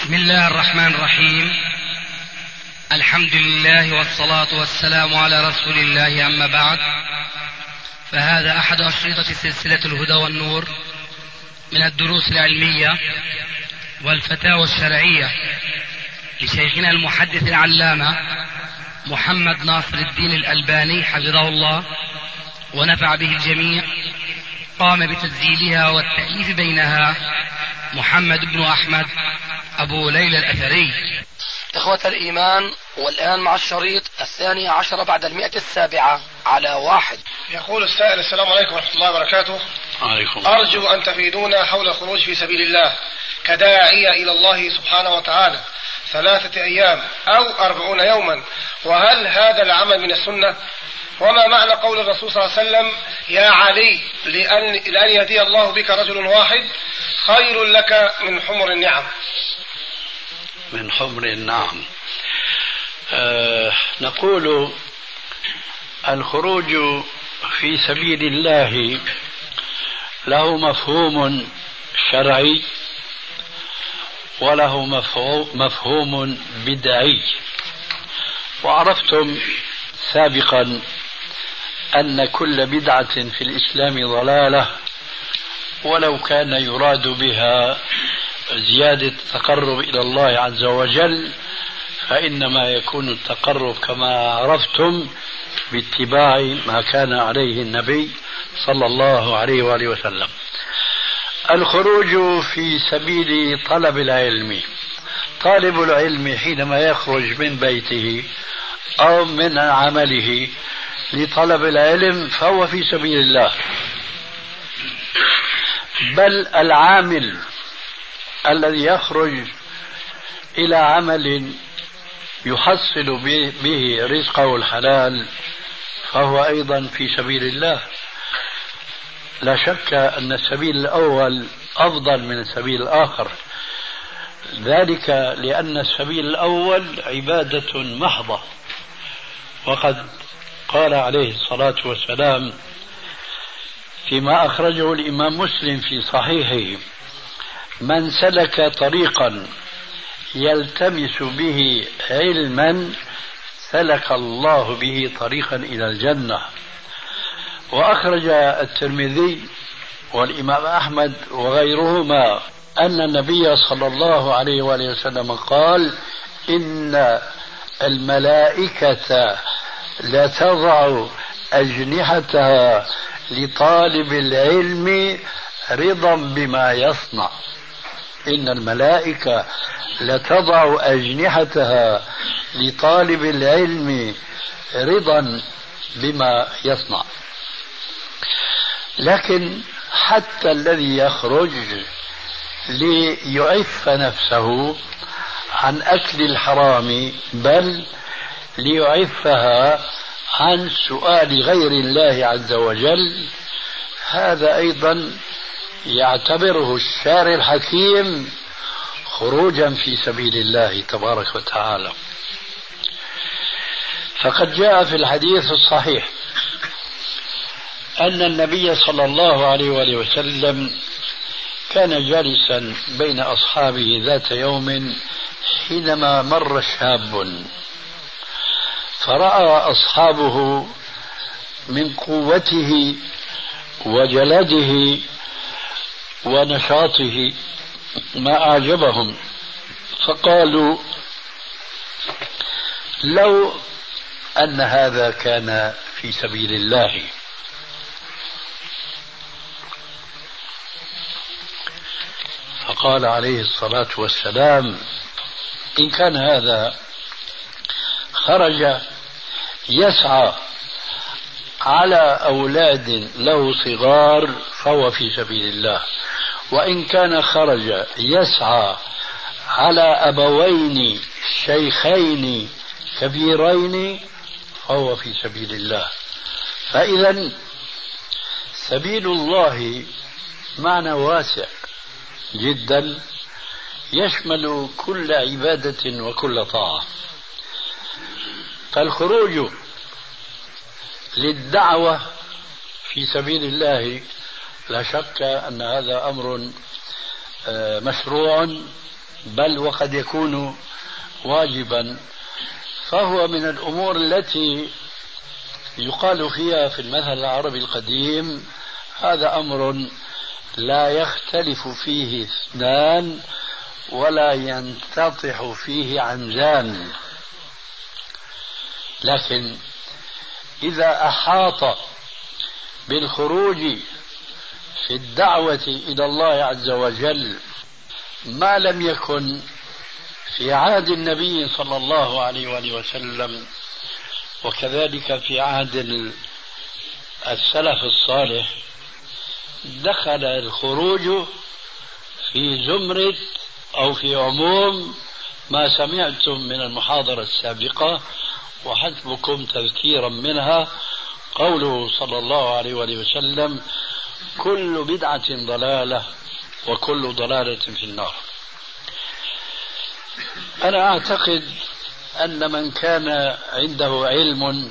بسم الله الرحمن الرحيم. الحمد لله والصلاة والسلام على رسول الله، أما بعد، فهذا أحد أشرطة سلسلة الهدى والنور من الدروس العلمية والفتاوى الشرعية لشيخنا المحدث العلامة محمد ناصر الدين الألباني حفظه الله ونفع به الجميع. قام بتسجيلها والتأليف بينها محمد بن أحمد أبو ليلى الأثري. إخوة الإيمان، والآن مع الشريط 12 بعد 107 على 1. يقول السائل: السلام عليكم ورحمة الله وبركاته. عليكم. أرجو أن تفيدونا حول الخروج في سبيل الله كداعية إلى الله سبحانه وتعالى 3 أيام أو 40 يوما، وهل هذا العمل من السنة؟ وما معنى قول الرسول صلى الله عليه وسلم: يا علي لأن يهدي الله بك رجل واحد خير لك من حمر النعم. من حمر النعم. نقول الخروج في سبيل الله له مفهوم شرعي وله مفهوم بدعي، وعرفتم سابقا أن كل بدعة في الإسلام ضلالة، ولو كان يراد بها زيادة التقرب إلى الله عز وجل، فإنما يكون التقرب كما عرفتم باتباع ما كان عليه النبي صلى الله عليه وآله وسلم. الخروج في سبيل طلب العلم، طالب العلم حينما يخرج من بيته أو من عمله لطلب العلم فهو في سبيل الله، بل العامل الذي يخرج إلى عمل يحصل به رزقه الحلال فهو أيضا في سبيل الله. لا شك أن السبيل الأول أفضل من السبيل الآخر، ذلك لأن السبيل الأول عبادة محضة، وقد قال عليه الصلاة والسلام فيما أخرجه الإمام مسلم في صحيحه: من سلك طريقا يلتمس به علما سلك الله به طريقا إلى الجنة. وأخرج الترمذي والإمام أحمد وغيرهما أن النبي صلى الله عليه وآله وسلم قال: إن الملائكة لتضع أجنحتها لطالب العلم رضا بما يصنع. إن الملائكة لتضع أجنحتها لطالب العلم رضا بما يصنع. لكن حتى الذي يخرج ليعف نفسه عن أكل الحرام، بل ليعفها عن سؤال غير الله عز وجل، هذا أيضا يعتبره الشارع الحكيم خروجا في سبيل الله تبارك وتعالى. فقد جاء في الحديث الصحيح أن النبي صلى الله عليه وآله وسلم كان جالسا بين أصحابه ذات يوم حينما مر شاب، فرأى أصحابه من قوته وجلده ونشاطه ما أعجبهم، فقالوا: لو أن هذا كان في سبيل الله. فقال عليه الصلاة والسلام: إن كان هذا خرج يسعى على أولاد له صغار فهو في سبيل الله، وإن كان خرج يسعى على أبوين شيخين كبيرين فهو في سبيل الله. فإذا سبيل الله معنى واسع جدا يشمل كل عبادة وكل طاعة. فالخروج للدعوة في سبيل الله لا شك أن هذا أمر مشروع بل وقد يكون واجبا، فهو من الأمور التي يقال فيها في المثل العربي القديم: هذا أمر لا يختلف فيه اثنان ولا ينتطح فيه عنزان. لكن إذا أحاط بالخروج في الدعوة إلى الله عز وجل ما لم يكن في عهد النبي صلى الله عليه وآله وسلم، وكذلك في عهد السلف الصالح، دخل الخروج في زمرة أو في عموم ما سمعتم من المحاضرة السابقة، وحسبكم تذكيرا منها قوله صلى الله عليه وآله وسلم: كل بدعة ضلالة وكل ضلالة في النار. أنا أعتقد أن من كان عنده علم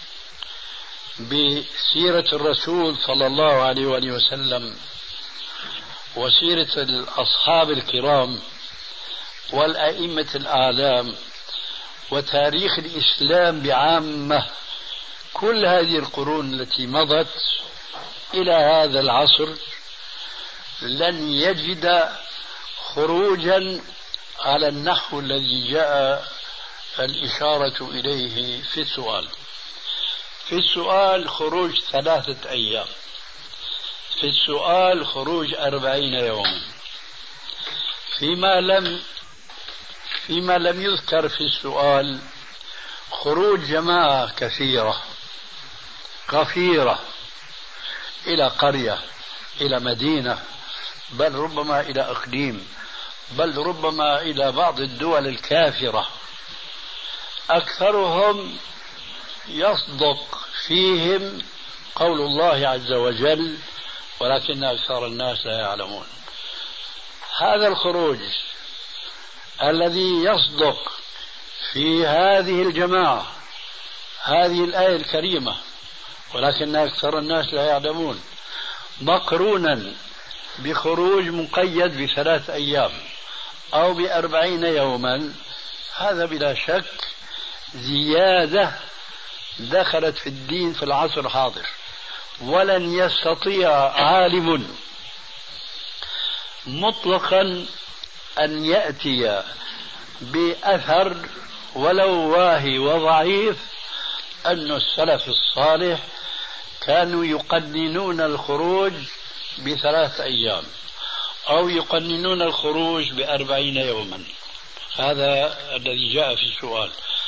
بسيرة الرسول صلى الله عليه وآله وسلم وسيرة الأصحاب الكرام والأئمة الأعلام وتاريخ الإسلام بعامة، كل هذه القرون التي مضت إلى هذا العصر، لن يجد خروجا على النحو الذي جاء الإشارة إليه في السؤال. في السؤال خروج 3 أيام، في السؤال خروج 40 يوما. فيما لم يذكر في السؤال خروج جماعة كثيرة غفيرة إلى قرية، إلى مدينة، بل ربما إلى إقليم، بل ربما إلى بعض الدول الكافرة، أكثرهم يصدق فيهم قول الله عز وجل: ولكن أكثر الناس لا يعلمون. هذا الخروج الذي يصدق في هذه الجماعة هذه الآية الكريمة: ولكن أكثر الناس لا يعلمون، مقرونا بخروج مقيد ب3 أيام أو ب40 يوما، هذا بلا شك زيادة دخلت في الدين في العصر الحاضر. ولن يستطيع عالم مطلقا أن يأتي بأثر ولو واهي وضعيف أن السلف الصالح كانوا يقننون الخروج ب3 أيام أو يقننون الخروج ب40 يوما، هذا الذي جاء في السؤال،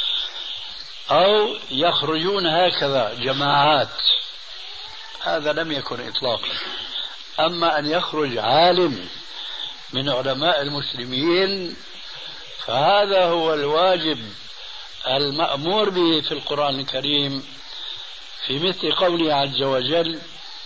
أو يخرجون هكذا جماعات، هذا لم يكن إطلاقا. أما أن يخرج عالم من علماء المسلمين فهذا هو الواجب المأمور به في القرآن الكريم، في مثل قوله عز وجل: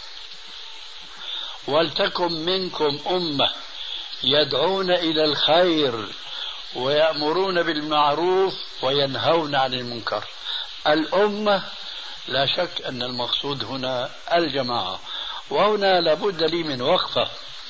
ولتكن منكم أمة يدعون إلى الخير ويأمرون بالمعروف وينهون عن المنكر. الأمة لا شك أن المقصود هنا الجماعة، وهنا لابد لي من وقفة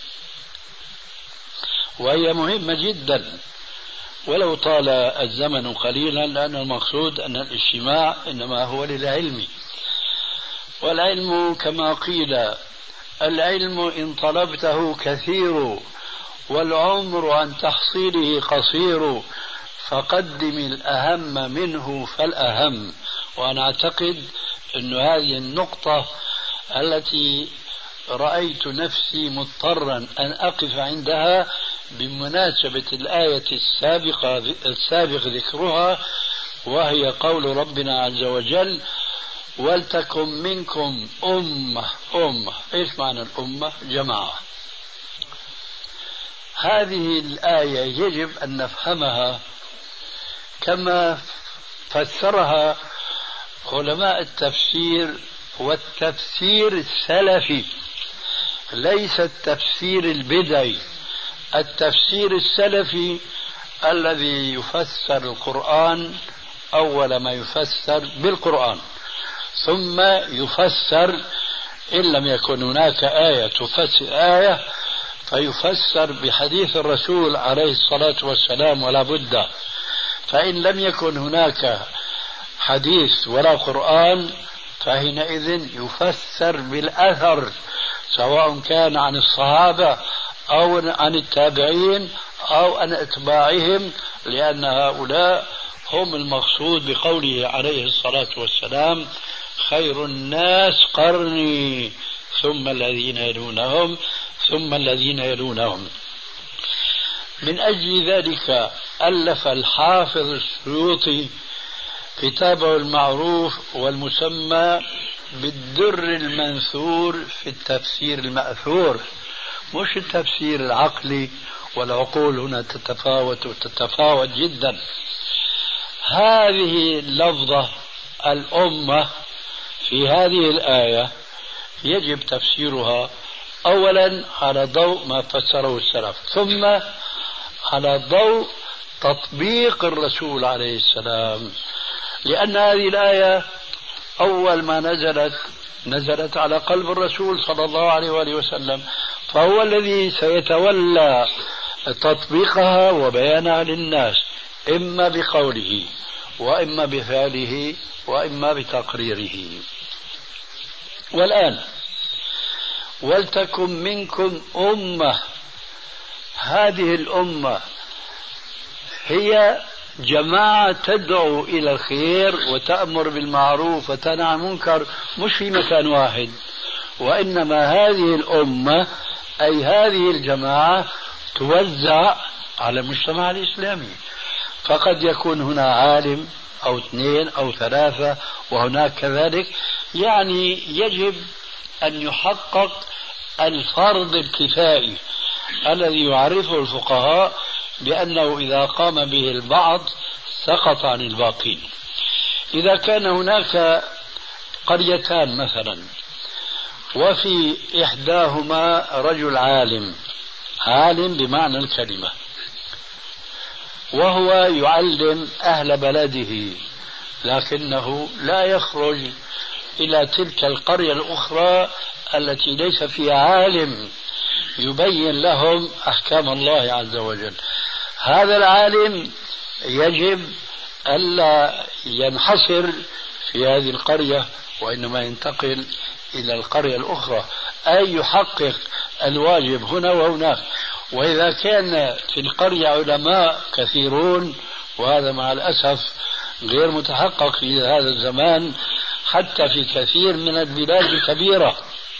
وهي مهمة جدا ولو طال الزمن قليلا، لأن المقصود أن الاجتماع إنما هو للعلم، والعلم كما قيل: العلم إن طلبته كثير والعمر عن تحصيله قصير، فقدم الأهم منه فالأهم. وأنا أعتقد أن هذه النقطة التي رأيت نفسي مضطرا أن أقف عندها بمناسبة الآية السابق ذكرها، وهي قول ربنا عز وجل: ولتكن منكم أمة. إيش معنى الأمة؟ جماعة. هذه الآية يجب أن نفهمها كما فسرها علماء التفسير، والتفسير السلفي، ليس التفسير البدعي. التفسير السلفي الذي يفسر القرآن أول ما يفسر بالقرآن، ثم يفسر إن لم يكن هناك آية تفسر آية فيفسر بحديث الرسول عليه الصلاة والسلام ولا بد. فإن لم يكن هناك حديث ولا قرآن فحينئذ يفسر بالأثر، سواء كان عن الصحابة أو عن التابعين أو عن أتباعهم، لأن هؤلاء هم المقصود بقوله عليه الصلاة والسلام: خير الناس قرني ثم الذين يلونهم ثم الذين يلونهم. من أجل ذلك ألف الحافظ السيوطي كتابه المعروف والمسمى بالدر المنثور في التفسير المأثور، مش التفسير العقلي، والعقول هنا تتفاوت جدا. هذه اللفظة الأمة في هذه الآية يجب تفسيرها أولا على ضوء ما فسره السلف، ثم على ضوء تطبيق الرسول عليه السلام، لأن هذه الآية أول ما نزلت على قلب الرسول صلى الله عليه وآله وسلم، فهو الذي سيتولى تطبيقها وبيانها للناس، إما بقوله وإما بفعله وإما بتقريره. والآن ولتكن منكم أمة، هذه الأمة هي جماعة تدعو إلى الخير وتأمر بالمعروف وتنهى عن المنكر، مش في مكان واحد، وإنما هذه الأمة أي هذه الجماعة توزع على المجتمع الإسلامي. فقد يكون هنا عالم أو اثنين أو ثلاثة وهناك كذلك، يعني يجب أن يحقق الفرض الكفائي الذي يعرفه الفقهاء بأنه إذا قام به البعض سقط عن الباقين. إذا كان هناك قريتان مثلا وفي إحداهما رجل عالم بمعنى الكلمة، وهو يعلم أهل بلده، لكنه لا يخرج إلى تلك القرية الأخرى التي ليس فيها عالم يبين لهم أحكام الله عز وجل. هذا العالم يجب ألا ينحصر في هذه القرية، وإنما ينتقل إلى القرية الأخرى، أي يحقق الواجب هنا وهناك. وإذا كان في القرية علماء كثيرون، وهذا مع الأسف غير متحقق في هذا الزمان حتى في كثير من البلاد الكبيرة،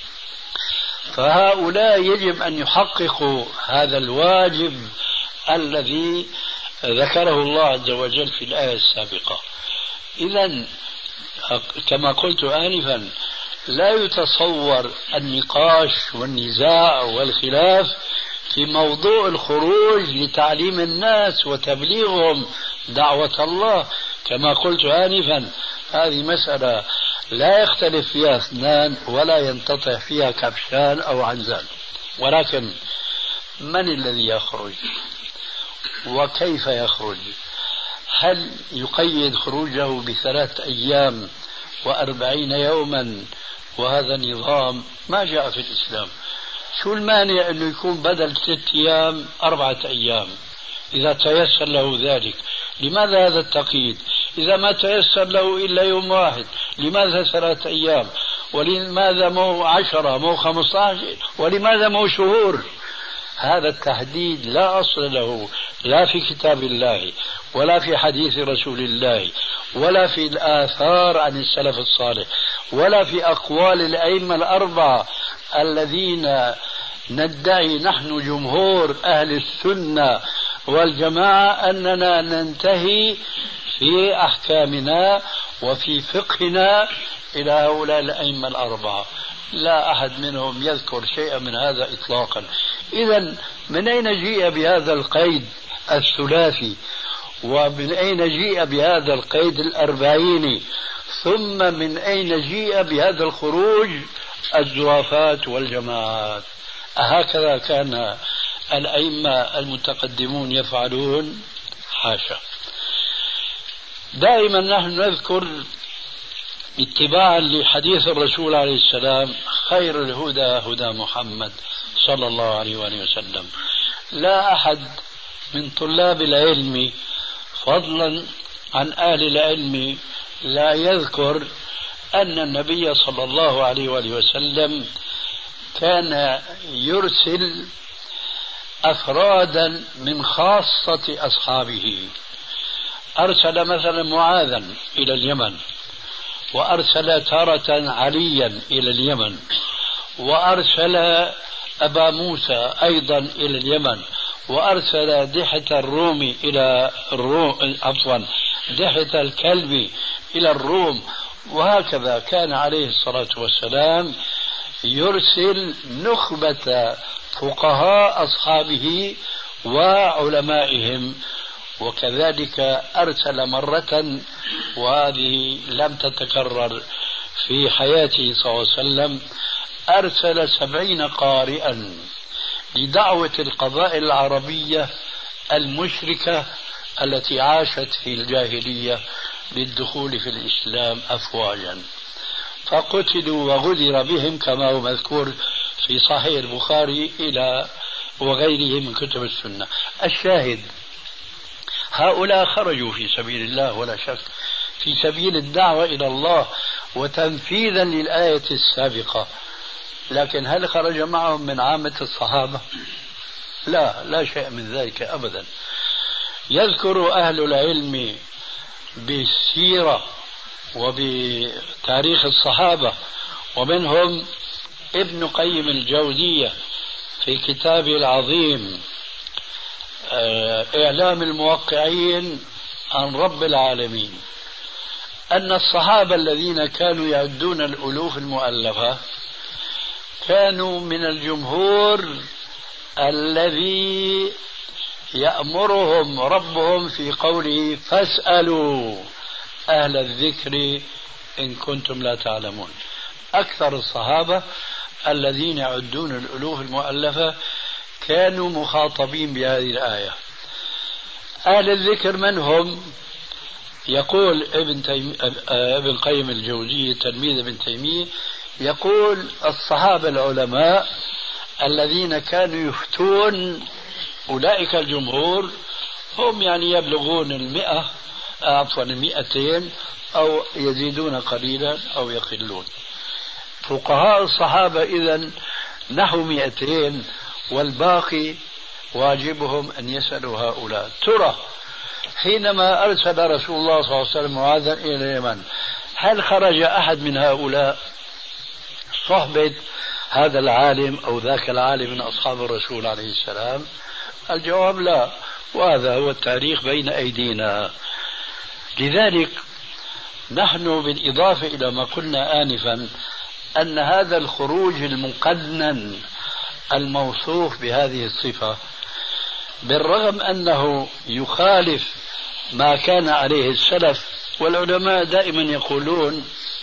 فهؤلاء يجب أن يحققوا هذا الواجب الذي ذكره الله عز وجل في الآية السابقة. إذن كما قلت آنفا لا يتصور النقاش والنزاع والخلاف في موضوع الخروج لتعليم الناس وتبليغهم دعوة الله. كما قلت آنفا هذه مسألة لا يختلف فيها اثنان ولا ينتطع فيها كبشان أو عنزان، ولكن من الذي يخرج وكيف يخرج؟ هل يقيد خروجه ب3 أيام و40 يوما؟ وهذا نظام ما جاء في الإسلام. شو المانع أنه يكون بدل 3 أيام 4 أيام إذا تيسر له ذلك؟ لماذا هذا التقييد؟ إذا ما تيسر له إلا يوم واحد لماذا 3 أيام؟ ولماذا مو 10 مو 15؟ ولماذا مو شهور؟ هذا التحديد لا أصل له لا في كتاب الله ولا في حديث رسول الله ولا في الآثار عن السلف الصالح ولا في أقوال الأئمة الأربعة الذين ندعي نحن جمهور أهل السنة والجماعة أننا ننتهي في أحكامنا وفي فقهنا إلى هؤلاء الأئمة الأربعة. لا أحد منهم يذكر شيئا من هذا إطلاقا. إذن من أين جيء بهذا القيد الثلاثي؟ ومن أين جيء بهذا القيد ال40؟ ثم من أين جيء بهذا الخروج الزرافات والجماعات؟ هكذا كان الأئمة المتقدمون يفعلون؟ حاشا. دائما نحن نذكر اتباعا لحديث الرسول عليه السلام: خير الهدى هدى محمد صلى الله عليه وآله وسلم. لا أحد من طلاب العلم فضلا عن أهل العلم لا يذكر أن النبي صلى الله عليه وآله وسلم كان يرسل أفرادا من خاصة أصحابه. أرسل مثلا معاذا إلى اليمن، وأرسل تارة عليا إلى اليمن، وأرسل أبا موسى أيضا إلى اليمن، وأرسل دحة الروم إلى دحة الكلب إلى الروم. وهكذا كان عليه الصلاة والسلام يرسل نخبة فقهاء أصحابه وعلمائهم. وكذلك أرسل مرة، وهذه لم تتكرر في حياته صلى الله عليه وسلم، أرسل 70 قارئا لدعوة القبائل العربية المشركة التي عاشت في الجاهلية للدخول في الإسلام أفواجا، فقتلوا وغدر بهم كما هو مذكور في صحيح البخاري إلى وغيره من كتب السنة. الشاهد هؤلاء خرجوا في سبيل الله ولا شك، في سبيل الدعوة إلى الله وتنفيذا للآية السابقة، لكن هل خرج معهم من عامة الصحابة؟ لا شيء من ذلك أبدا. يذكر أهل العلم بالسيرة وبتاريخ الصحابة، ومنهم ابن قيم الجوزية في كتابه العظيم إعلام الموقعين عن رب العالمين، أن الصحابة الذين كانوا يعدون الألوف المؤلفة كانوا من الجمهور الذي يأمرهم ربهم في قوله فاسألوا أهل الذكر إن كنتم لا تعلمون. أكثر الصحابة الذين يعدون الألوف المؤلفة كانوا مخاطبين بهذه الآية. أهل الذكر من هم؟ يقول ابن قيم الجوزية تلميذ ابن تيمية، يقول الصحابة العلماء الذين كانوا يفتون، أولئك الجمهور هم يعني يبلغون 200 أو يزيدون قليلا أو يقلون. فقهاء الصحابة إذن نحو 200، والباقي واجبهم أن يسألوا هؤلاء. ترى حينما أرسل رسول الله صلى الله عليه وسلم معاذا إلى اليمن، هل خرج أحد من هؤلاء صحبة هذا العالم أو ذاك العالم من أصحاب الرسول عليه السلام؟ الجواب لا، وهذا هو التاريخ بين أيدينا. لذلك نحن بالإضافة إلى ما قلنا آنفا أن هذا الخروج المقنن الموصوف بهذه الصفة، بالرغم أنه يخالف ما كان عليه السلف، والعلماء دائما يقولون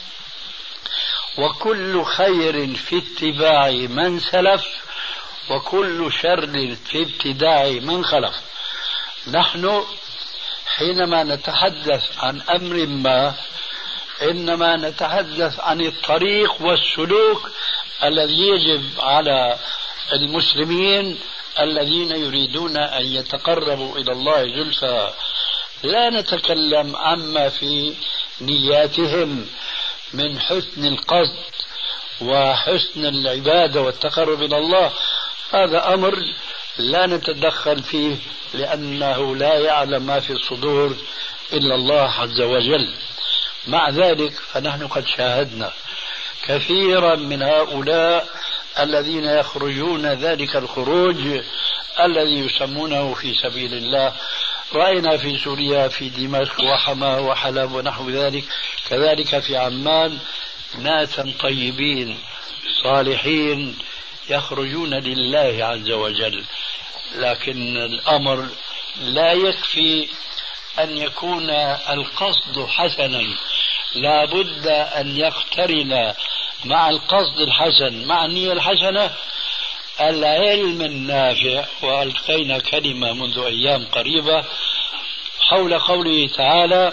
وكل خير في اتباع من سلف وكل شر في ابتداع من خلف. نحن حينما نتحدث عن أمر ما إنما نتحدث عن الطريق والسلوك الذي يجب على المسلمين الذين يريدون أن يتقربوا إلى الله زلفى. لا نتكلم عما في نياتهم من حسن القصد وحسن العبادة والتقرب إلى الله، هذا أمر لا نتدخل فيه لأنه لا يعلم ما في الصدور إلا الله عز وجل. مع ذلك فنحن قد شاهدنا كثيرا من هؤلاء الذين يخرجون ذلك الخروج الذي يسمونه في سبيل الله. رأينا في سوريا في دمشق وحما وحلب ونحو ذلك، كذلك في عمان ناسا طيبين صالحين يخرجون لله عز وجل. لكن الأمر لا يكفي أن يكون القصد حسنا، لا بد أن يقترن مع القصد الحسن مع النية الحسنة العلم النافع. وألقينا كلمة منذ أيام قريبة حول قوله تعالى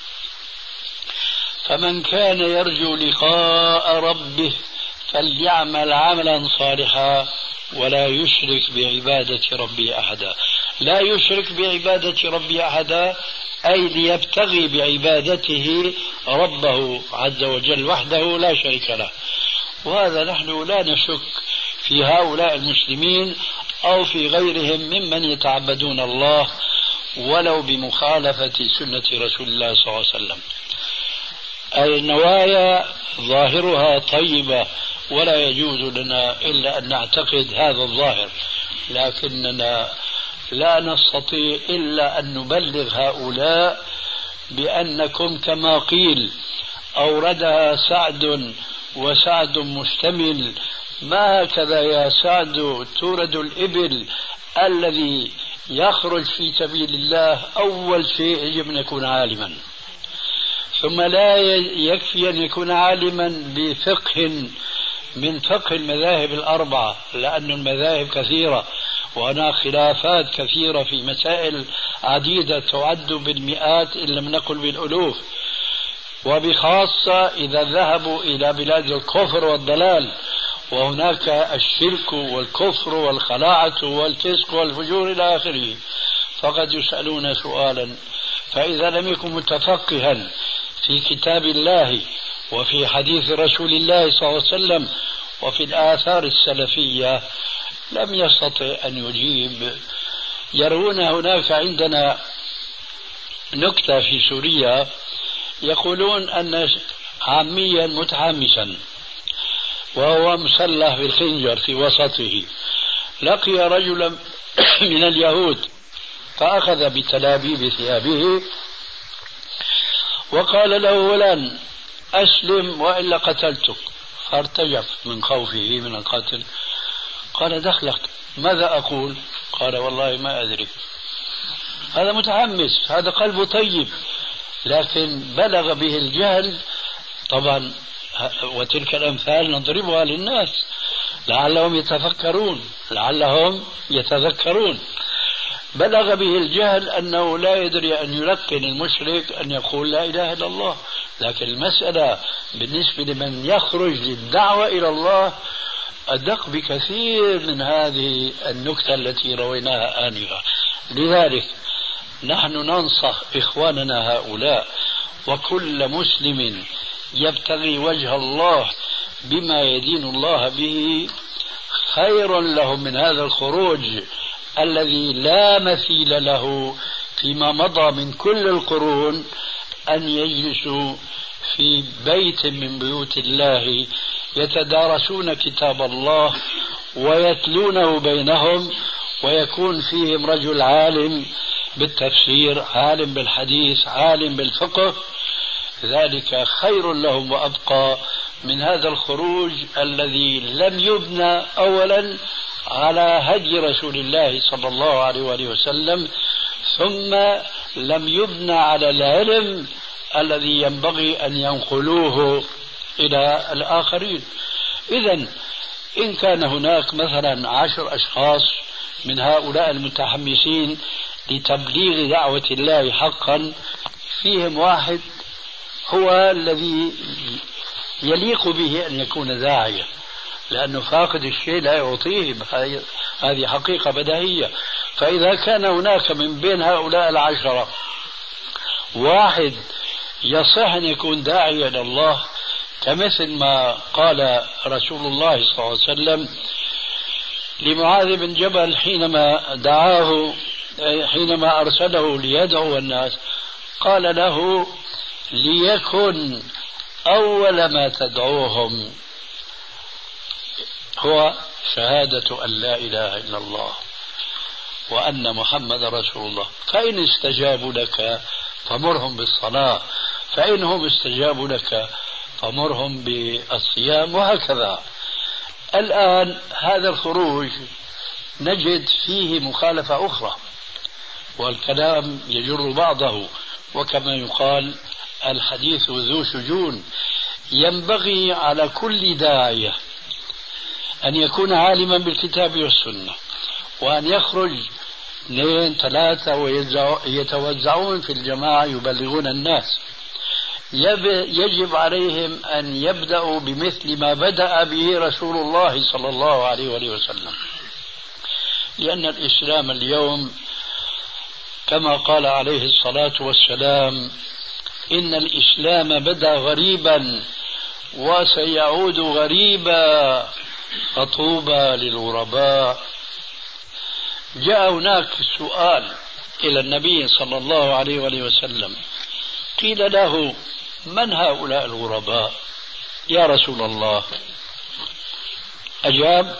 فمن كان يرجو لقاء ربه فليعمل عملا صالحا ولا يشرك بعبادة ربي أحدا. لا يشرك بعبادة ربي أحدا أي ليبتغي بعبادته ربه عز وجل وحده لا شريك له. وهذا نحن لا نشك في هؤلاء المسلمين أو في غيرهم ممن يتعبدون الله ولو بمخالفة سنة رسول الله صلى الله عليه وسلم. النوايا ظاهرها طيبة ولا يجوز لنا إلا أن نعتقد هذا الظاهر، لكننا لا نستطيع إلا أن نبلغ هؤلاء بأنكم كما قيل أوردها سعد وسعد مشتمل، ما هكذا يا سعد تورد الإبل. الذي يخرج في سبيل الله أول شيء يجب أن يكون عالما، ثم لا يكفي أن يكون عالما بفقه من فقه المذاهب الأربعة، لأن المذاهب كثيرة وهناك خلافات كثيرة في مسائل عديدة تعد بالمئات إن لم نقل بالألوف، وبخاصة إذا ذهبوا إلى بلاد الكفر والضلال، وهناك الشرك والكفر والخلاعة والفسق والفجور إلى آخره، فقد يسألون سؤالا. فإذا لم يكن متفقها في كتاب الله وفي حديث رسول الله صلى الله عليه وسلم وفي الآثار السلفية لم يستطع أن يجيب. يرون هناك عندنا نكتة في سوريا، يقولون أن عاميا متحمسا وهو مسلح بالخنجر في وسطه لقي رجلا من اليهود فأخذ بتلابيب ثيابه وقال له فلان أسلم وإلا قتلتك، فارتجف من خوفه من القتل. قال دخلك، ماذا أقول؟ قال والله ما أدري. هذا متحمس، هذا قلبه طيب، لكن بلغ به الجهل. طبعا وتلك الأمثال نضربها للناس لعلهم يتفكرون لعلهم يتذكرون. بلغ به الجهل أنه لا يدري أن يلقن المشرك أن يقول لا إله إلا الله، لكن المسألة بالنسبة لمن يخرج للدعوة إلى الله أدق بكثير من هذه النكتة التي رويناها آنفا. لذلك نحن ننصح إخواننا هؤلاء وكل مسلم يبتغي وجه الله بما يدين الله به خير له من هذا الخروج الذي لا مثيل له فيما مضى من كل القرون، أن يجلسوا في بيت من بيوت الله يتدارسون كتاب الله ويتلونه بينهم، ويكون فيهم رجل عالم بالتفسير، عالم بالحديث، عالم بالفقه. ذلك خير لهم وأبقى من هذا الخروج الذي لم يبنى أولا على هدي رسول الله صلى الله عليه وآله وسلم، ثم لم يبنى على العلم الذي ينبغي أن ينقلوه إلى الآخرين. إذن إن كان هناك مثلا 10 أشخاص من هؤلاء المتحمسين لتبليغ دعوة الله حقا، فيهم واحد هو الذي يليق به أن يكون داعية، لأنه فاقد الشيء لا يعطيه، هذه حقيقة بديهية. فإذا كان هناك من بين هؤلاء 10 واحد يصح أن يكون داعيا إلى الله، كمثل ما قال رسول الله صلى الله عليه وسلم لمعاذ بن جبل حينما أرسله ليدعو الناس، قال له ليكن أول ما تدعوهم هو شهادة أن لا إله إلا الله وأن محمد رسول الله، فإن استجابوا لك فمرهم بالصلاة، فإنهم استجابوا لك فمرهم بالصيام، وهكذا. الآن هذا الخروج نجد فيه مخالفة أخرى، والكلام يجر بعضه، وكما يقال الحديث ذو شجون. ينبغي على كل داعية أن يكون عالما بالكتاب والسنة، وأن يخرج 2 3 ويتوزعون في الجماعة يبلغون الناس. يجب عليهم أن يبدأوا بمثل ما بدأ به رسول الله صلى الله عليه وآله وسلم. لأن الإسلام اليوم كما قال عليه الصلاة والسلام: إن الإسلام بدأ غريبا وسيعود غريبا فطوبى للغرباء. جاء هناك سؤال إلى النبي صلى الله عليه وآله وسلم، قيل له: من هؤلاء الغرباء يا رسول الله؟ أجاب: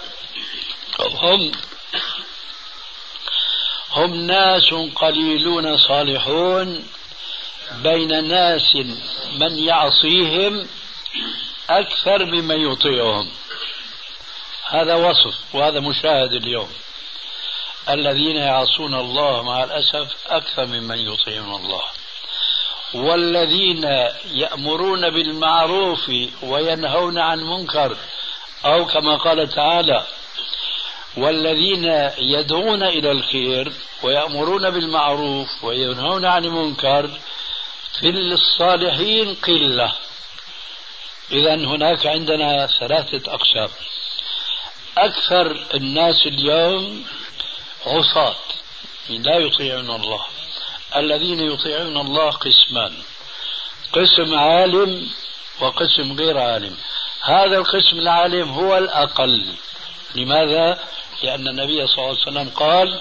هم ناس قليلون صالحون بين ناس من يعصيهم أكثر ممن يطيعهم. هذا وصف وهذا مشاهد اليوم، الذين يعصون الله مع الأسف أكثر ممن يطيعون الله، والذين يأمرون بالمعروف وينهون عن المنكر، أو كما قال تعالى: والذين يدعون إلى الخير ويأمرون بالمعروف وينهون عن المنكر في الصالحين قلة. إذن هناك عندنا ثلاثة أقسام. أكثر الناس اليوم عصاة لا يطيعون الله. الذين يطيعون الله قسمان: قسم عالم وقسم غير عالم. هذا القسم العالم هو الأقل. لماذا؟ لأن النبي صلى الله عليه وسلم قال: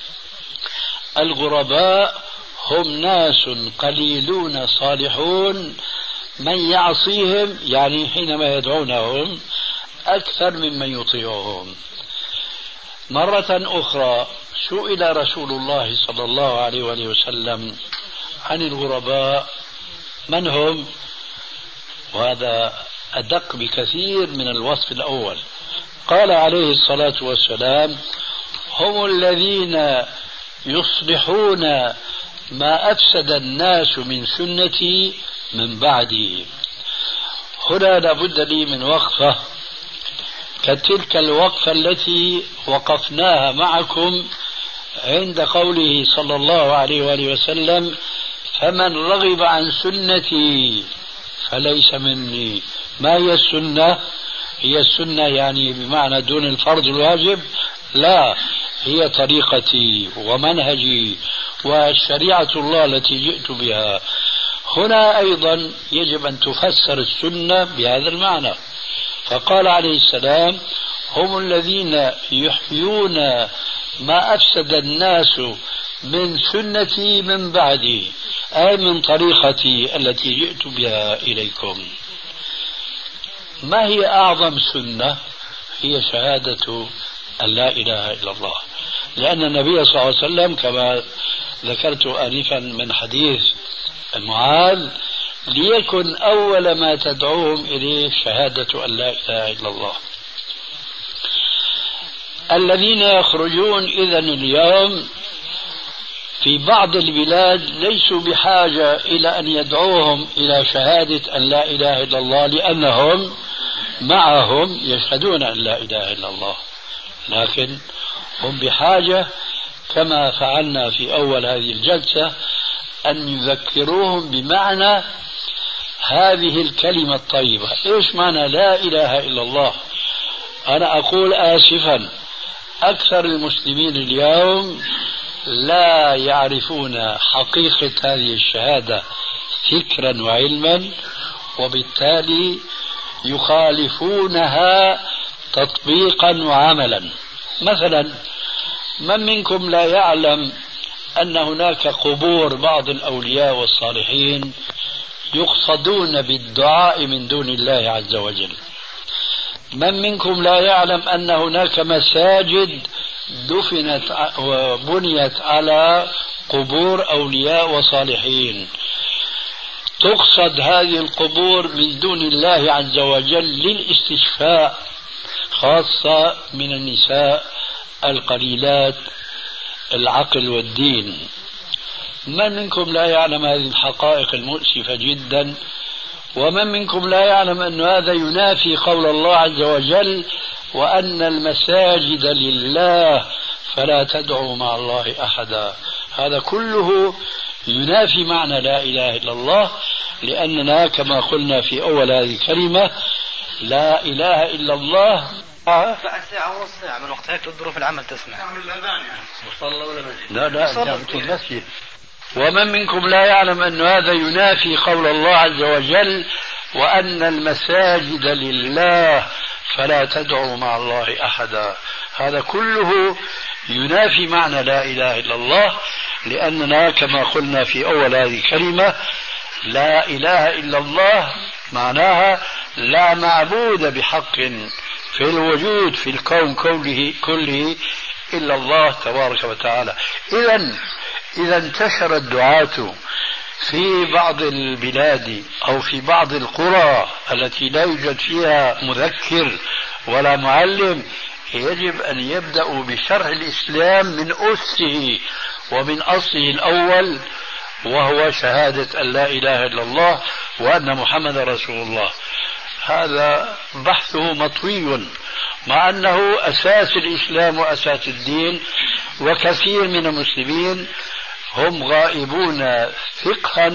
الغرباء هم ناس قليلون صالحون من يعصيهم، يعني حينما يدعونهم، أكثر ممن يطيعهم. مرة أخرى سئل رسول الله صلى الله عليه وآله وسلم عن الغرباء: من هم؟ وهذا أدق بكثير من الوصف الأول. قال عليه الصلاة والسلام: هم الذين يصلحون ما أفسد الناس من سنتي من بعدي. هنا لابد لي من وقفة كتلك الوقفة التي وقفناها معكم عند قوله صلى الله عليه وآله وسلم: فمن رغب عن سنتي فليس مني. ما هي السنة؟ هي السنة يعني بمعنى دون الفرض الواجب؟ لا، هي طريقتي ومنهجي وشريعة الله التي جئت بها. هنا أيضا يجب أن تفسر السنة بهذا المعنى. فقال عليه السلام: هم الذين يحيون ما أفسد الناس من سنتي من بعدي، أي من طريقتي التي جئت بها إليكم. ما هي أعظم سنة؟ هي شهادة أن لا إله إلا الله، لأن النبي صلى الله عليه وسلم كما ذكرت آنفا من حديث معاذ: ليكن أول ما تدعوهم إليه شهادة أن لا إله إلا الله. الذين يخرجون إذن اليوم في بعض البلاد ليسوا بحاجة إلى أن يدعوهم إلى شهادة أن لا إله إلا الله، لأنهم معهم يشهدون أن لا إله إلا الله، لكن هم بحاجة كما فعلنا في أول هذه الجلسة أن يذكروهم بمعنى هذه الكلمة الطيبة. إيش معنى لا إله إلا الله؟ أنا أقول آسفا، أكثر المسلمين اليوم لا يعرفون حقيقة هذه الشهادة فكرا وعلما، وبالتالي يخالفونها تطبيقا وعملا. مثلا، من منكم لا يعلم أن هناك قبور بعض الأولياء والصالحين يقصدون بالدعاء من دون الله عز وجل؟ من منكم لا يعلم أن هناك مساجد دفنت وبنيت على قبور أولياء وصالحين، تقصد هذه القبور من دون الله عز وجل للاستشفاء، خاصة من النساء القليلات العقل والدين؟ من منكم لا يعلم هذه الحقائق المؤسفة جدا؟ ومن منكم لا يعلم أن هذا ينافي قول الله عز وجل: وأن المساجد لله فلا تدعوا مع الله أحدا؟ هذا كله ينافي معنى لا إله إلا الله، لأننا كما قلنا في أول هذه الكلمة: لا إله إلا الله بعد ساعة ونص ساعة من وقت هيك ظروف العمل تسمع. وصلى ولا مسجد؟ لا جامعة المسجد. ومن منكم لا يعلم أن هذا ينافي قول الله عز وجل وأن المساجد لله فلا تدعوا مع الله أحدا. هذا كله ينافي معنى لا إله إلا الله، لأننا كما قلنا في أول هذه الكلمة لا إله إلا الله معناها لا معبود بحق في الوجود في الكون كله إلا الله تبارك وتعالى. إذا انتشر الدعاة في بعض البلاد أو في بعض القرى التي لا يوجد فيها مذكر ولا معلم، يجب أن يبدأوا بشرح الإسلام من أسه ومن أصله الأول، وهو شهادة أن لا إله إلا الله وأن محمد رسول الله. هذا بحثه مطوي، مع أنه أساس الإسلام وأساس الدين، وكثير من المسلمين هم غائبون فقها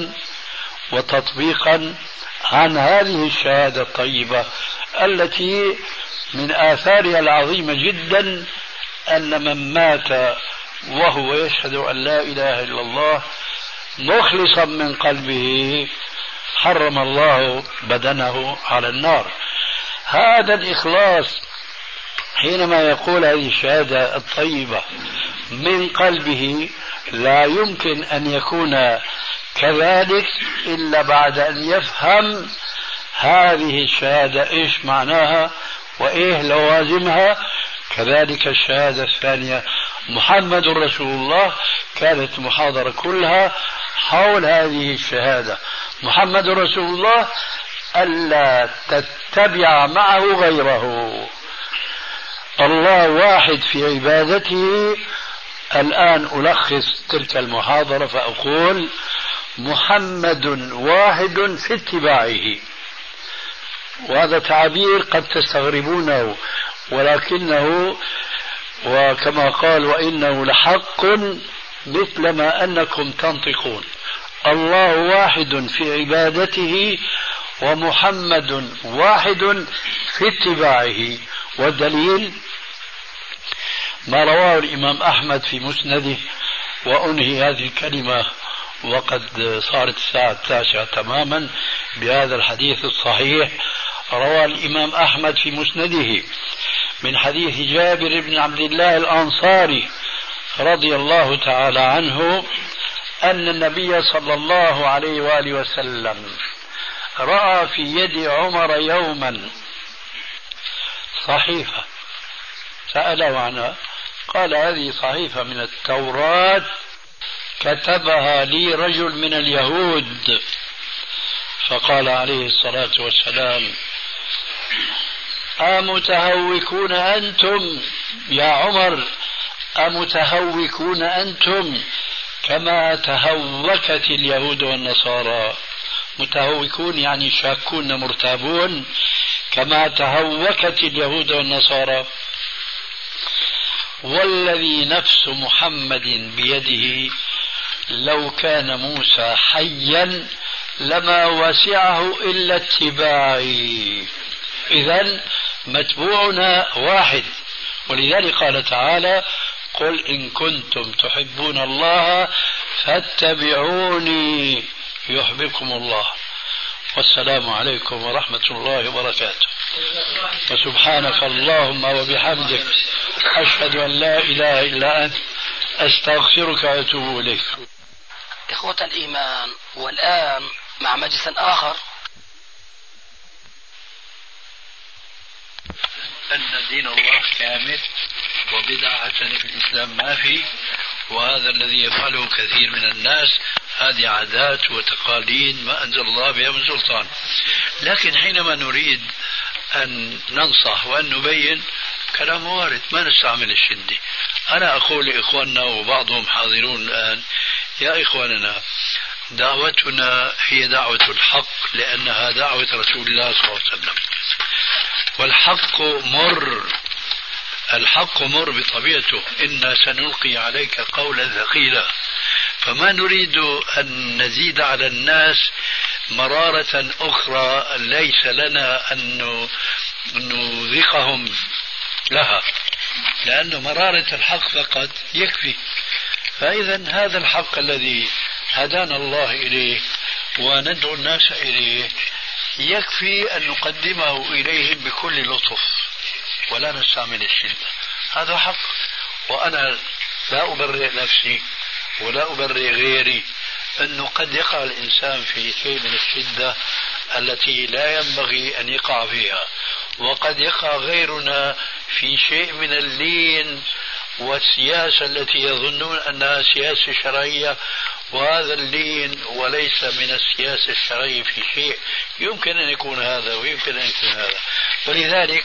وتطبيقا عن هذه الشهادة الطيبة التي من آثارها العظيمة جدا أن من مات وهو يشهد أن لا إله إلا الله مخلصا من قلبه حرم الله بدنه على النار. هذا الإخلاص حينما يقول هذه الشهادة الطيبة من قلبه لا يمكن أن يكون كذلك إلا بعد أن يفهم هذه الشهادة إيش معناها وإيه لوازمها. كذلك الشهادة الثانية محمد رسول الله، كانت محاضرة كلها حول هذه الشهادة محمد رسول الله، ألا تتبع معه غيره. الله واحد في عبادته. الآن ألخص تلك المحاضرة فأقول محمد واحد في اتباعه، وهذا تعبير قد تستغربونه ولكنه وكما قال وإنه لحق مثل ما أنكم تنطقون. الله واحد في عبادته ومحمد واحد في اتباعه. والدليل ما رواه الإمام أحمد في مسنده، وأنهي هذه الكلمة وقد صارت الساعة 9 تماما بهذا الحديث الصحيح. روى الإمام أحمد في مسنده من حديث جابر بن عبد الله الأنصاري رضي الله تعالى عنه أن النبي صلى الله عليه وآله وسلم رأى في يد عمر يوما صحيفة، سأله عنها، قال هذه صحيفة من التوراة كتبها لي رجل من اليهود. فقال عليه الصلاة والسلام أمتهوكون أنتم يا عمر، أمتهوكون أنتم كما تهوكت اليهود والنصارى. متهوكون يعني شاكون مرتابون، كما تهوكت اليهود والنصارى. والذي نفس محمد بيده لو كان موسى حيا لما وسعه إلا اتباعي. إذن متبوعنا واحد، ولذلك قال تعالى قل إن كنتم تحبون الله فاتبعوني يحببكم الله. والسلام عليكم ورحمة الله وبركاته. وسبحانك اللهم وبحمدك أشهد أن لا إله إلا أنت أستغفرك وأتوب إليك. إخوة الإيمان، والآن مع مجلس آخر. أن دين الله كامل وبدعة في الإسلام ما في، وهذا الذي يفعله كثير من الناس هذه عادات وتقاليد ما أنزل الله بها من سلطان. لكن حينما نريد أن ننصح وأن نبين كلام وارد ما نستعمل الشدة. أنا أقول لإخواننا وبعضهم حاضرون الآن يا إخواننا دعوتنا هي دعوة الحق لأنها دعوة رسول الله صلى الله عليه وسلم، والحق مر، الحق مر بطبيعته. إنا سنلقي عليك قولا ثقيلا، فما نريد أن نزيد على الناس مرارة أخرى ليس لنا أن نذيقهم لها، لأن مرارة الحق فقط يكفي. فإذا هذا الحق الذي هدانا الله إليه وندعو الناس إليه يكفي أن نقدمه إليهم بكل لطف ولا نستعمل الشدة. هذا حق، وأنا لا أبرئ نفسي ولا أبرئ غيري أنه قد يقع الإنسان في شيء من الشدة التي لا ينبغي أن يقع فيها، وقد يقع غيرنا في شيء من اللين والسياسة التي يظنون أنها سياسة شرعية، وهذا اللين وليس من السياسة الشرعية في شيء. يمكن أن يكون هذا ويمكن أن يكون هذا. ولذلك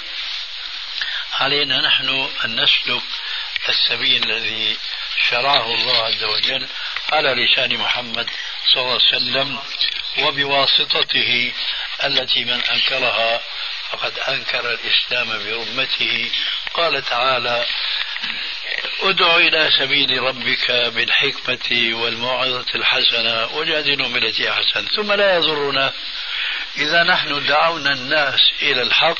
علينا نحن أن نسلك السبيل الذي شرعه الله عز وجل على لسان محمد صلى الله عليه وسلم وبواسطته التي من أنكرها فقد أنكر الإسلام برمته. قال تعالى: ادع إلى سبيل ربك بالحكمة والموعظة الحسنة وجادلهم بالتي أحسن. ثم لا يضرنا إذا نحن دعونا الناس إلى الحق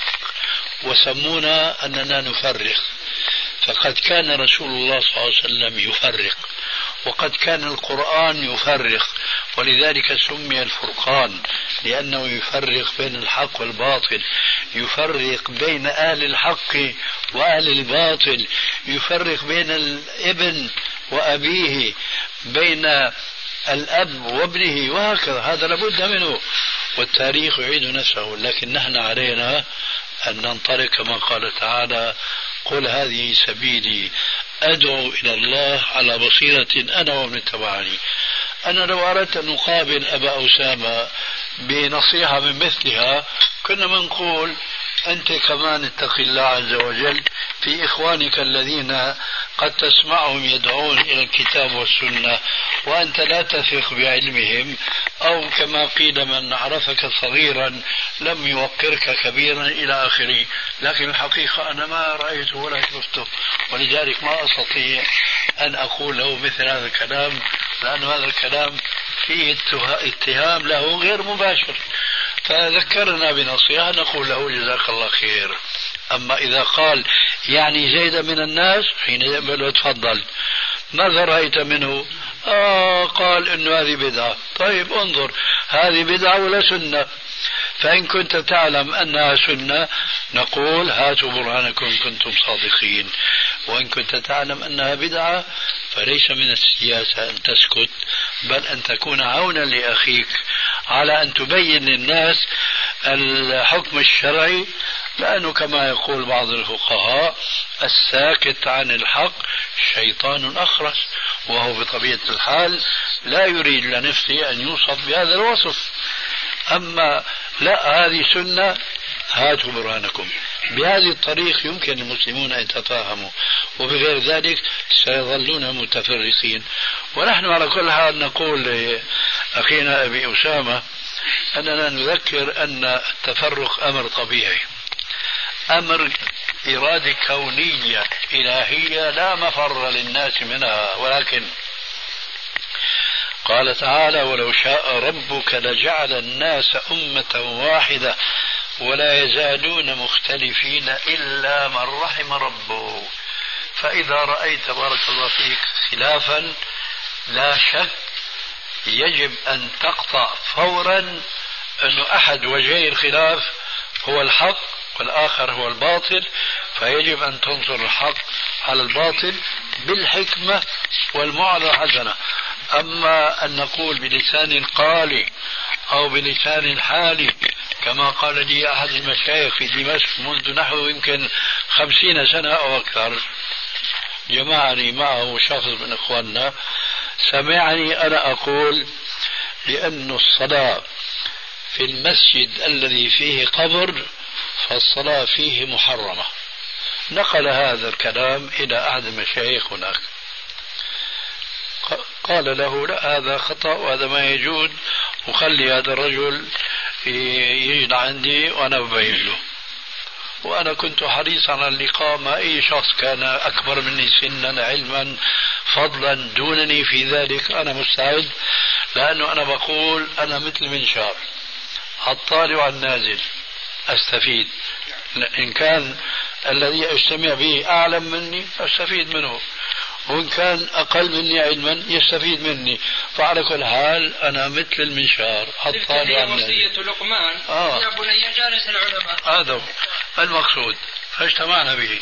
وسمونا أننا نفرق، فقد كان رسول الله صلى الله عليه وسلم يفرق، وقد كان القرآن يفرق، ولذلك سمي الفرقان، لأنه يفرق بين الحق والباطل، يفرق بين أهل الحق وأهل الباطل، يفرق بين الابن وأبيه، بين الأب وابنه، وهكذا. هذا لابد منه، والتاريخ يعيد نفسه. لكن نحن علينا أن ننطلق كما قال تعالى: قل هذه سبيلي أدعو إلى الله على بصيرة أنا ومن اتبعني. أنا لو أردت أن أقابل أبا أسامة بنصيحة من مثلها كنا منقول: أنت كمان اتق الله عز وجل في إخوانك الذين قد تسمعهم يدعون إلى الكتاب والسنة وأنت لا تثق بعلمهم، أو كما قيل: من عرفك صغيرا لم يوقرك كبيرا إلى آخره. لكن الحقيقة أنا ما رأيته ولا شفته، ولذلك ما أستطيع أن أقول له مثل هذا الكلام، لأن هذا الكلام فيه اتهام له غير مباشر. فذكرنا بنصيحة نقول له: جزاك الله خير. أما إذا قال يعني زيد من الناس حين يقبل تفضل، ماذا رأيت منه؟ قال إنه هذه بدعة. طيب انظر، هذه بدعة ولا سنة؟ فإن كنت تعلم أنها سنة نقول: هاتوا برهانكم إن كنتم صادقين. وإن كنت تعلم أنها بدعة فليس من السياسة أن تسكت، بل أن تكون عونا لأخيك على أن تبين للناس الحكم الشرعي، لأنه كما يقول بعض الفقهاء: الساكت عن الحق شيطان أخرس، وهو بطبيعة الحال لا يريد لنفسه أن يوصف بهذا الوصف. أما لا، هذه سنة، هاتوا برهانكم. بهذه الطريق يمكن المسلمون أن يتفاهموا، وبغير ذلك سيظلون متفرقين. ونحن على كل حال نقول لأخينا أبي أسامة أننا نذكر أن التفرق أمر طبيعي، أمر إرادة كونية إلهية لا مفر للناس منها. ولكن قال تعالى: ولو شاء ربك لجعل الناس أمة واحدة ولا يزالون مختلفين إلا من رحم ربه. فإذا رأيت بارك الله فيك خلافا لا شك يجب أن تقطع فورا أن أحد وجهي الخلاف هو الحق والآخر هو الباطل، فيجب أن تنصر الحق على الباطل بالحكمة والموعظة الحسنة. أما أن نقول بلسان قالي أو بلسان حالي كما قال لي أحد المشايخ في دمشق منذ نحو يمكن 50 سنة أو أكثر، جمعني معه شخص من إخواننا، سمعني أنا أقول لأن الصلاة في المسجد الذي فيه قبر فالصلاة فيه محرمة. نقل هذا الكلام إلى أحد المشايخ هناك، قال له: لا، هذا خطأ وهذا ما يجوز، وخلي هذا الرجل يجي عندي وأنا ببين له. وأنا كنت حريصا على اللقاء مع أي شخص كان أكبر مني سنا علما فضلا دونني في ذلك، أنا مستعد، لأنه أنا بقول أنا مثل منشار الطالع النازل أستفيد. إن كان الذي أجتمع به أعلم مني أستفيد منه، وإن كان أقل مني علما يستفيد مني. فعلى كل حال أنا مثل المنشار الطالع عن وصية لقمان يا بني جالس العلماء، هذا المقصود. فاجتمعنا به،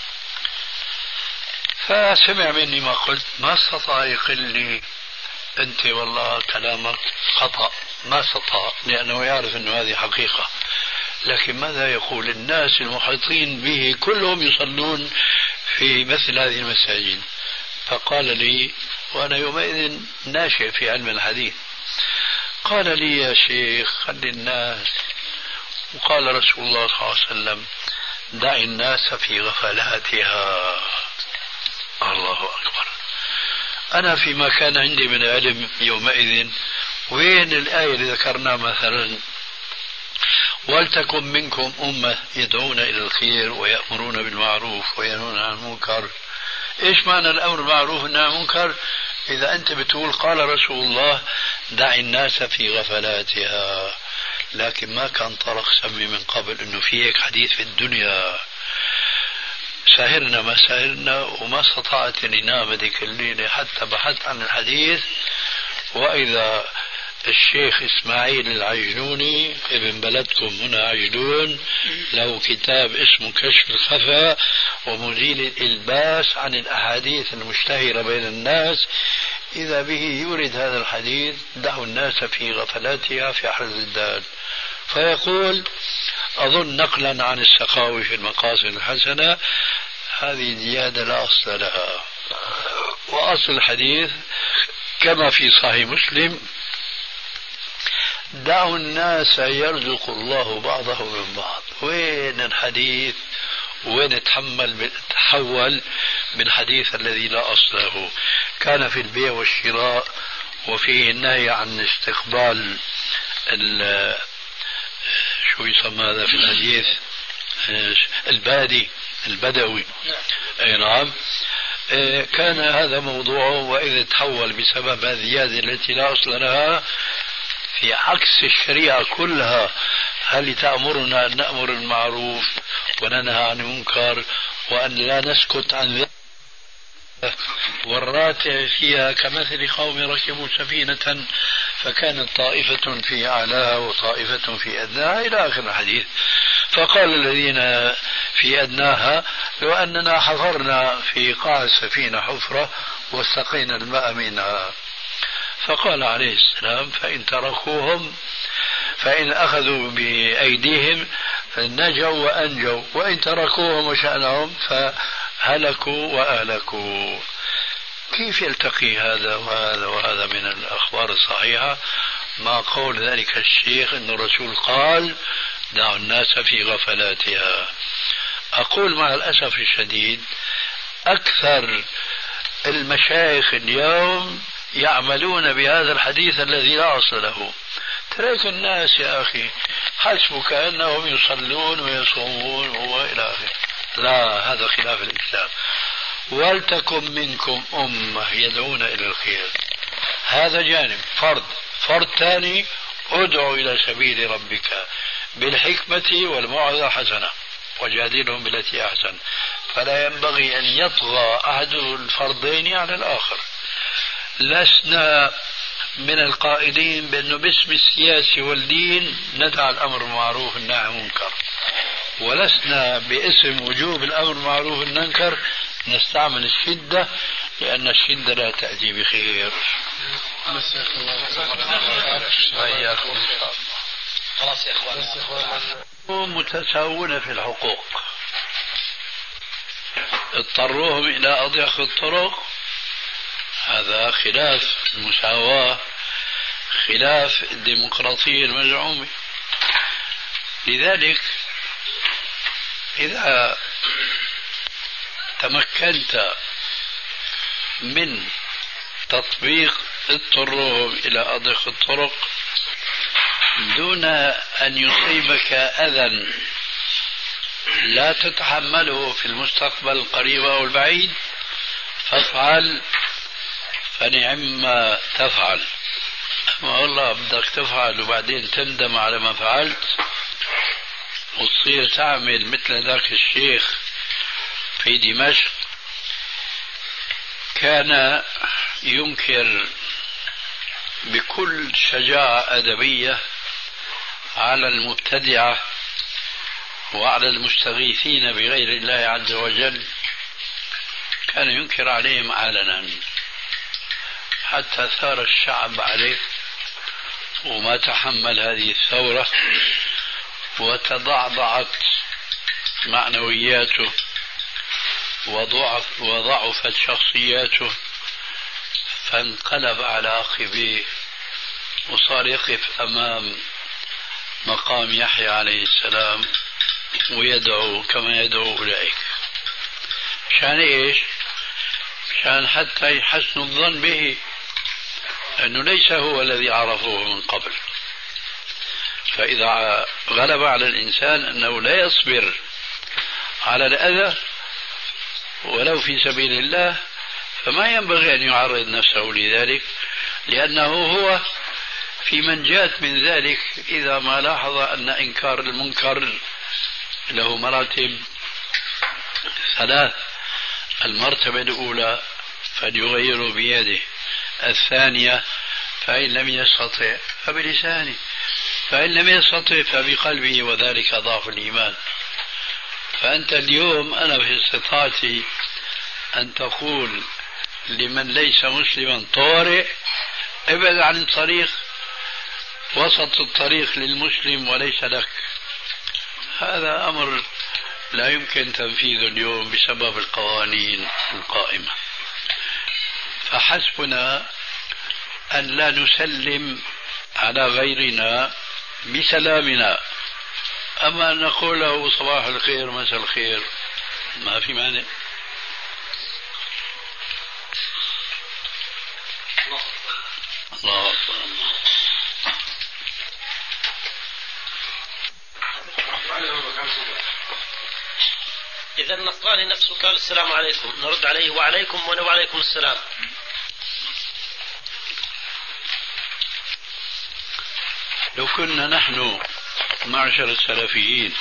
فسمع مني ما قلت، ما استطاع يقل لي أنت والله كلامك خطأ، ما استطاع، لأنه يعرف أنه هذه حقيقة. لكن ماذا يقول الناس المحيطين به كلهم يصلون في مثل هذه المساجد؟ فقال لي، وأنا يومئذ ناشئ في علم الحديث، قال لي يا شيخ خلي الناس، وقال رسول الله صلى الله عليه وسلم دع الناس في غفلاتها. الله أكبر. أنا فيما كان عندي من علم يومئذ، وين الآية اللي ذكرنا مثلا ولتكن منكم أمة يدعون إلى الخير ويأمرون بالمعروف وينهون عن المنكر؟ إيش معنى الأمر بالمعروف والنهي عن المنكر إذا أنت بتقول قال رسول الله دع الناس في غفلاتها؟ لكن ما كان طرق سمي من قبل أنه في هيك حديث في الدنيا. سهرنا ما سهرنا وما استطعت أن أنام ذيك الليلة حتى بحثت عن الحديث، وإذا الشيخ إسماعيل العجلوني ابن بلدكم هنا عجلون له كتاب اسمه كشف الخفاء ومزيل الإلباس عن الأحاديث المشتهرة بين الناس، إذا به يورد هذا الحديث دعوا الناس في غفلاتها في أحرز الدال. فيقول أظن نقلا عن السخاوي في المقاصد الحسنة هذه زيادة لا أصل لها، وأصل الحديث كما في صحيح مسلم دعوا الناس يرزق الله بعضه من بعض. وين الحديث؟ وين تحول من حديث الذي لا أصل له؟ كان في البيع والشراء وفيه النهي عن استقبال شو يسمى هذا في الحديث البدوي. أي نعم. كان هذا موضوعه، وإذا تحول بسبب الزيادة التي لا أصل لها في عكس الشريعة كلها، هل تأمرنا أن نأمر المعروف وننهى عن المنكر وأن لا نسكت عن ذلك، والراتع فيها كمثل قوم ركبوا سفينة فكانت طائفة في أعلاها وطائفة في أدناها إلى آخر الحديث. فقال الذين في أدناها لو أننا حفرنا في قاع السفينة حفرة واستقينا الماء منها. فقال عليه السلام فإن تركوهم فإن أخذوا بأيديهم نجوا وأنجوا، وإن تركوهم وشأنهم فهلكوا وأهلكوا. كيف يلتقي هذا وهذا وهذا من الأخبار الصحيحة مع قول ذلك الشيخ أن الرسول قال دعوا الناس في غفلاتها؟ أقول مع الأسف الشديد أكثر المشايخ اليوم يعملون بهذا الحديث الذي لا أصل له. ترك الناس يا أخي حسبك أنهم يصلون ويصومون وإلى آخره. لا، هذا خلاف الإسلام. ولتكن منكم أمة يدعون إلى الخير، هذا جانب فرض ثاني ادعوا إلى سبيل ربك بالحكمة والموعظة حسنة وجادلهم بالتي أحسن. فلا ينبغي أن يطغى أحد الفرضين على الآخر. لسنا من القائلين بأنه باسم السياسة والدين ندعى الأمر المعروف والنهي عن المنكر، ولسنا باسم وجوب الأمر المعروف والنهي عن المنكر نستعمل الشدة، لأن الشدة لا تأتي بخير. خلاص يا إخوان، متساوون في الحقوق، اضطروهم إلى أضيق الطرق، هذا خلاف المساواة، خلاف الديمقراطية المزعومة. لذلك إذا تمكنت من تطبيق اضطروهم إلى أضيق الطرق دون أن يصيبك أذى لا تتحمله في المستقبل القريب أو البعيد فافعل، فنعم ما تفعل. أما والله بدك تفعل وبعدين تندم على ما فعلت وتصير تعمل مثل ذاك الشيخ في دمشق كان ينكر بكل شجاعة أدبية على المبتدعة وعلى المستغيثين بغير الله عز وجل، كان ينكر عليهم علنا حتى ثار الشعب عليه وما تحمل هذه الثورة، وتضعضعت معنوياته وضعفت شخصياته، فانقلب على عقبيه وصار يقف أمام مقام يحيى عليه السلام ويدعو كما يدعو أولئك. مشان إيش؟ مشان حتى يحسنوا الظن به أنه ليس هو الذي عرفوه من قبل. فإذا غلب على الإنسان أنه لا يصبر على الأذى ولو في سبيل الله، فما ينبغي أن يعرض نفسه لذلك، لأنه هو في منجاة من ذلك إذا ما لاحظ أن إنكار المنكر له مراتب ثلاث. المرتبة الأولى فليغير بيده، الثانية فإن لم يستطع فبلسانه، فإن لم يستطع فبقلبه، وذلك ضعف الإيمان. فأنت اليوم أنا في استطاعتي أن تقول لمن ليس مسلما طارئ ابعد عن الطريق، وسط الطريق للمسلم وليس لك. هذا أمر لا يمكن تنفيذه اليوم بسبب القوانين القائمة. فحسبنا أن لا نسلم على غيرنا بسلامنا، أما أن نقول له صباح الخير مساء الخير ما في مانع. الله أكبر. إذا النصراني نفسه قال السلام عليكم، نرد عليه وعليكم وعليكم السلام. لو كنا نحن معشر السلفيين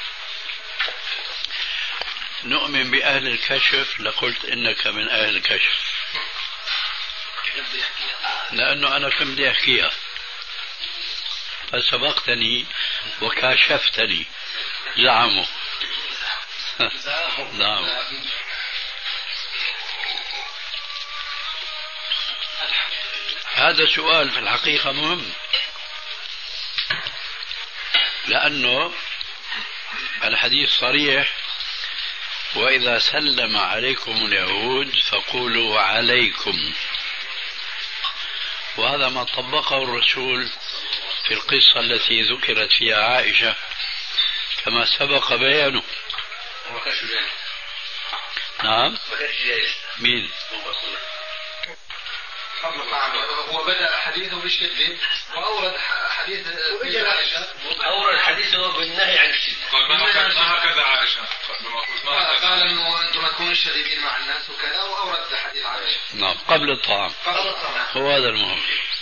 نؤمن بأهل الكشف لقلت إنك من أهل الكشف، لأنه أنا كنت بدي أحكيها فسبقتني وكاشفتني زعموا. نعم. هذا سؤال في الحقيقة مهم، لأنه الحديث صريح: وإذا سلم عليكم اليهود فقولوا عليكم. وهذا ما طبقه الرسول في القصة التي ذكرت فيها عائشة كما سبق بيانه. نعم. مين؟ هو بدأ حديثه بالشدة وأورد حديث عائشة، أورد حديثه بالنهي عن الشدة. ما هكذا عائشة قال إنه أنتم تكونوا شديدين مع الناس وكذا، وأورد حديث عائشة. نعم، قبل الطعام. هو هذا المهم.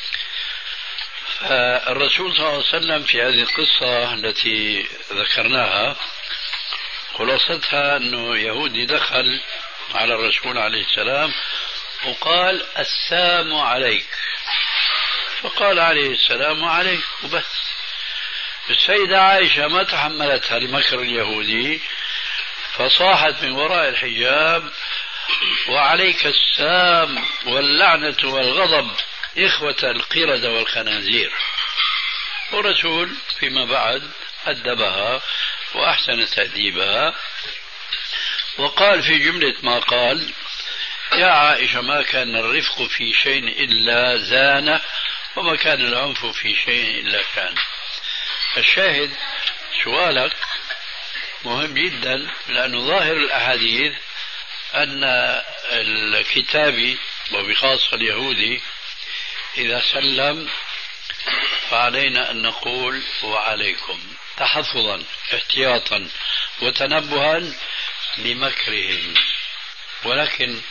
الرسول صلى الله عليه وسلم في هذه القصة التي ذكرناها خلاصتها أنه يهودي دخل على الرسول عليه السلام وقال السلام عليك، فقال عليه السلام عليك وبس. السيدة عائشة ما تحملتها المكر اليهودي فصاحت من وراء الحجاب: وعليك السام واللعنة والغضب إخوة القردة والخنازير. والرسول فيما بعد أدبها وأحسن تأديبها، وقال في جملة ما قال: يا عائشة ما كان الرفق في شيء إلا زانه، وما كان العنف في شيء إلا كان. الشاهد سؤالك مهم جدا، لأنه ظاهر الأحاديث أن الكتابي وبخاصة اليهودي إذا سلم فعلينا أن نقول وعليكم، تحفظا احتياطا وتنبها لمكرهم. ولكن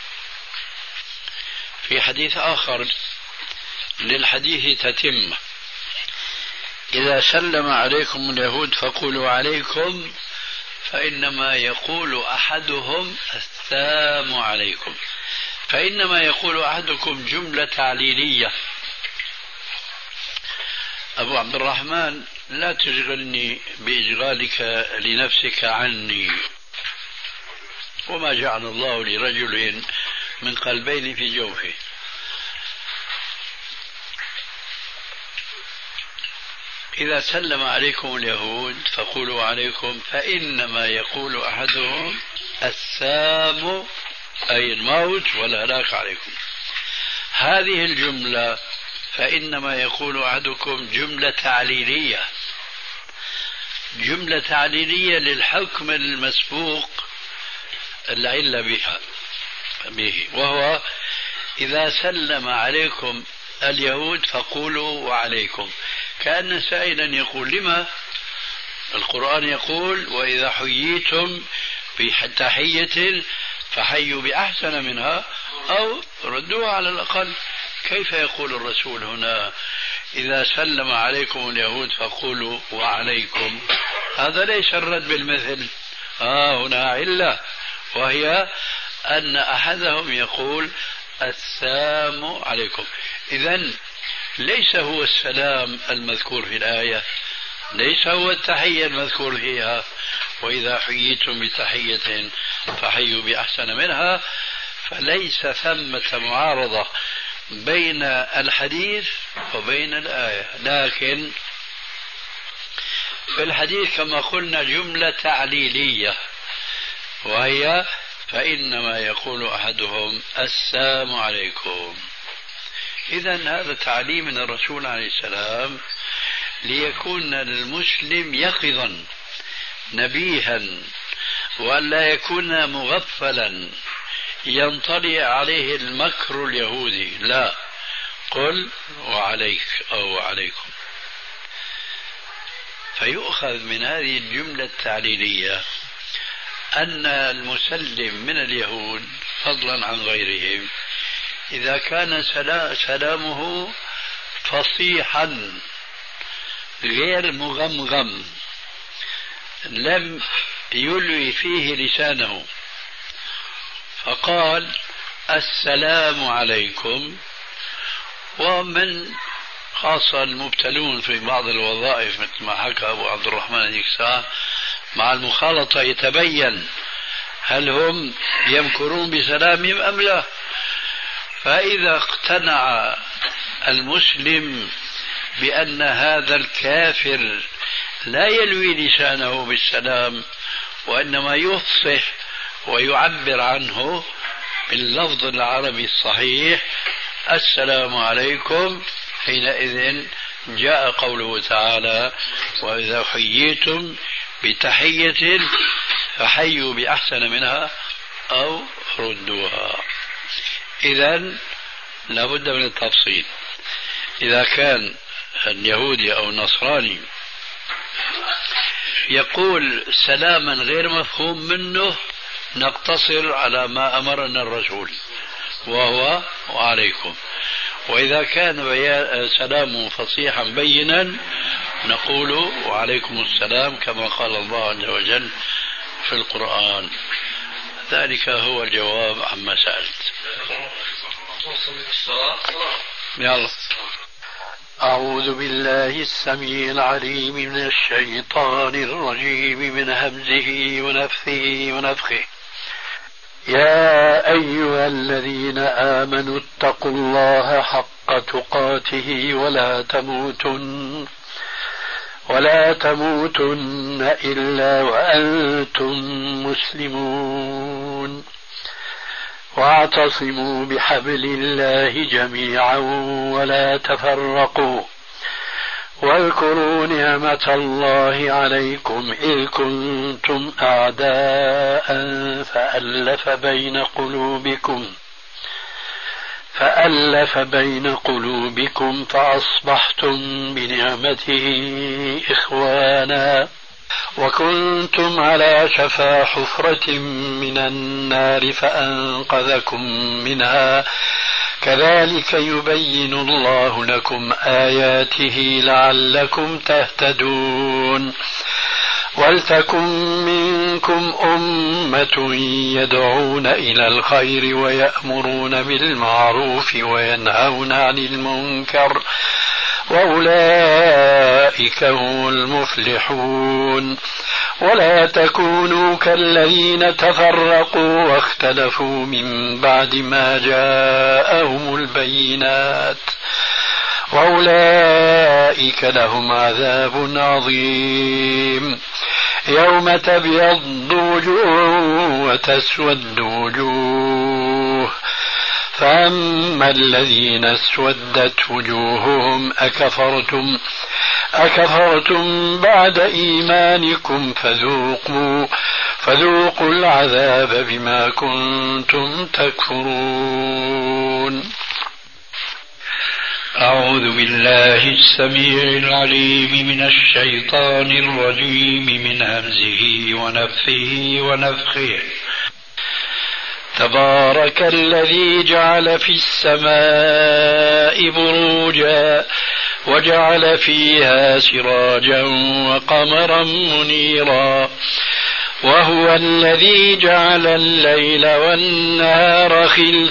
في حديث آخر للحديث تتم: إذا سلم عليكم اليهود فقولوا عليكم، فإنما يقول أحدهم السلام عليكم. فإنما يقول أحدكم جملة تعليلية. أبو عبد الرحمن لا تشغلني بإشغالك لنفسك عني، وما جعل الله لرجل من قلبين في جوفه. إذا سلم عليكم اليهود فقولوا عليكم، فإنما يقول أحدهم السام أي الموت والهلاك عليكم. هذه الجملة فإنما يقول أحدكم جملة تعليلية، جملة تعليلية للحكم المسبوق العلة به، وهو إذا سلم عليكم اليهود فقولوا وعليكم. كأن سائلا يقول لما القرآن يقول وإذا حييتم بتحية فحيوا بأحسن منها أو ردوها على الأقل. كيف يقول الرسول هنا إذا سلم عليكم اليهود فقولوا وعليكم؟ هذا ليس الرد بالمثل. هنا علة، وهي أن أحدهم يقول السلام عليكم. إذن ليس هو السلام المذكور في الآية، ليس هو التحية المذكور فيها وإذا حييتم بتحية فحيوا بأحسن منها. فليس ثمة معارضة بين الحديث وبين الآية، لكن في الحديث كما قلنا جملة تعليلية، وهي فإنما يقول أحدهم السلام عليكم. إذن هذا تعليم من الرسول عليه السلام ليكون المسلم يقظا نبيها، وألا يكون مغفلا ينطلي عليه المكر اليهودي. لا، قل وعليك أو عليكم. فيؤخذ من هذه الجملة التعليلية أن المسلم من اليهود فضلا عن غيرهم إذا كان سلامه فصيحا غير مغمغم لم يلوي فيه لسانه فقال السلام عليكم، ومن خاصة المبتلون في بعض الوظائف مثل ما حكى أبو عبد الرحمن هذيك الساعة مع المخالطة يتبين هل هم يمكرون بسلامهم أم لا. فإذا اقتنع المسلم بأن هذا الكافر لا يلوي لسانه بالسلام وإنما يفصح ويعبر عنه باللفظ العربي الصحيح السلام عليكم، حينئذ جاء قوله تعالى وإذا حييتم بتحية فحيوا بأحسن منها أو ردوها. إذن لابد من التفصيل. إذا كان اليهودي أو النصراني يقول سلاما غير مفهوم منه نقتصر على ما أمرنا الرسول وهو وعليكم. وإذا كان سلامه فصيحا بينا نقول وعليكم السلام كما قال الله عز وجل في القرآن. ذلك هو الجواب عما سألت. يلا. أعوذ بالله السميع العليم من الشيطان الرجيم من همزه ونفثه ونفخه. يا أيها الذين آمنوا اتقوا الله حق تقاته ولا تموتن إلا وأنتم مسلمون واعتصموا بحبل الله جميعا ولا تفرقوا واذكروا نعمة الله عليكم إذ كنتم أعداء فألف بين قلوبكم فأصبحتم بنعمته إخوانا وكنتم على شفا حفرة من النار فأنقذكم منها كذلك يبين الله لكم آياته لعلكم تهتدون. ولتكن منكم أمة يدعون إلى الخير ويأمرون بالمعروف وينهون عن المنكر وأولئك هم المفلحون. ولا تكونوا كالذين تفرقوا واختلفوا من بعد ما جاءهم البينات وأولئك لهم عذاب عظيم. يوم تبيض وجوه وتسود وجوه فأما الذين اسودت وجوههم أكفرتم بعد إيمانكم فذوقوا العذاب بما كنتم تكفرون. أعوذ بالله السميع العليم من الشيطان الرجيم من همزه ونفثه ونفخه. تبارك الذي جعل في السماء بروجا وجعل فيها سراجا وقمرا منيرا وهو الذي جعل الليل والنهار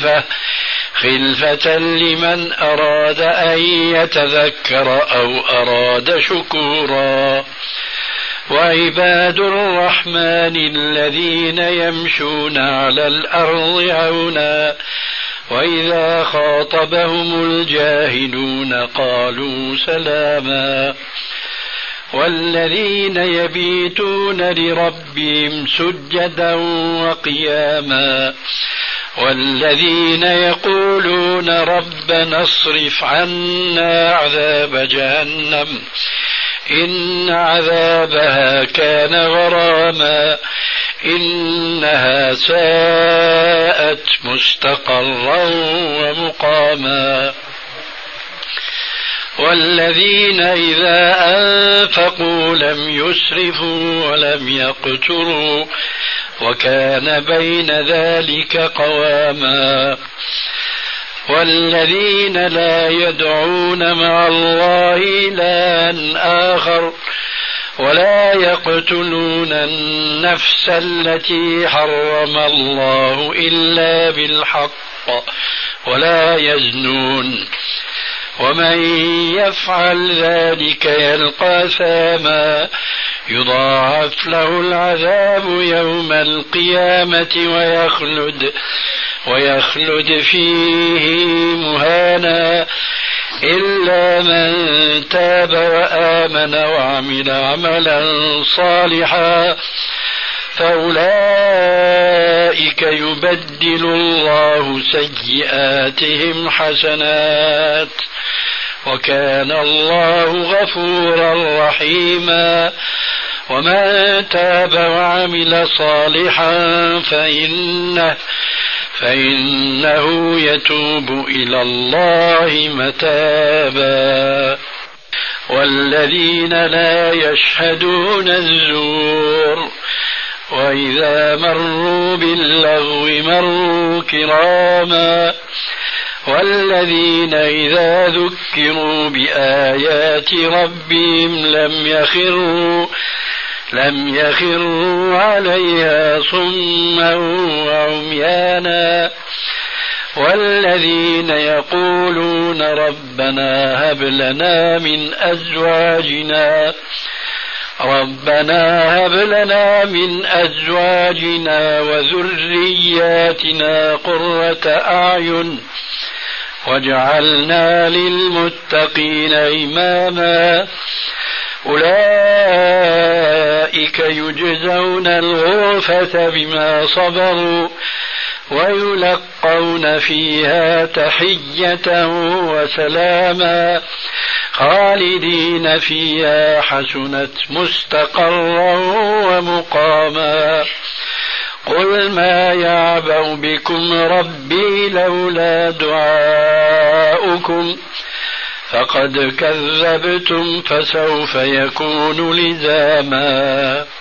خلفة لمن أراد أن يتذكر أو أراد شكورا. وعباد الرحمن الذين يمشون على الأرض هونا وإذا خاطبهم الجاهلون قالوا سلاما. والذين يبيتون لربهم سجدا وقياما والذين يقولون ربنا اصرف عنا عذاب جهنم إن عذابها كان غراما إنها ساءت مستقرا ومقاما. والذين إذا أنفقوا لم يسرفوا ولم يقتروا وكان بين ذلك قواما. والذين لا يدعون مع الله إلها آخر ولا يقتلون النفس التي حرم الله إلا بالحق ولا يزنون ومن يفعل ذلك يلقى أثاما يضاعف له العذاب يوم القيامة ويخلد فيه مهانا إلا من تاب وآمن وعمل عملا صالحا فأولئك يبدل الله سيئاتهم حسنات وكان الله غفورا رحيما. ومن تاب وعمل صالحا فإنه يتوب إلى الله متابا. والذين لا يشهدون الزور وإذا مروا باللغو مروا كراما. والذين إذا ذكروا بآيات ربهم لم يخروا عليها صما وعميانا. والذين يقولون ربنا هب لنا من أزواجنا وذرياتنا قرة أعين واجعلنا للمتقين إماما. أولئك يجزون الغرفة بما صبروا ويلقون فيها تحية وسلاما خالدين فيها حسنت مستقرا ومقاما. قل ما يعبأ بكم ربي لولا دعاؤكم فقد كذبتم فسوف يكون لزاما.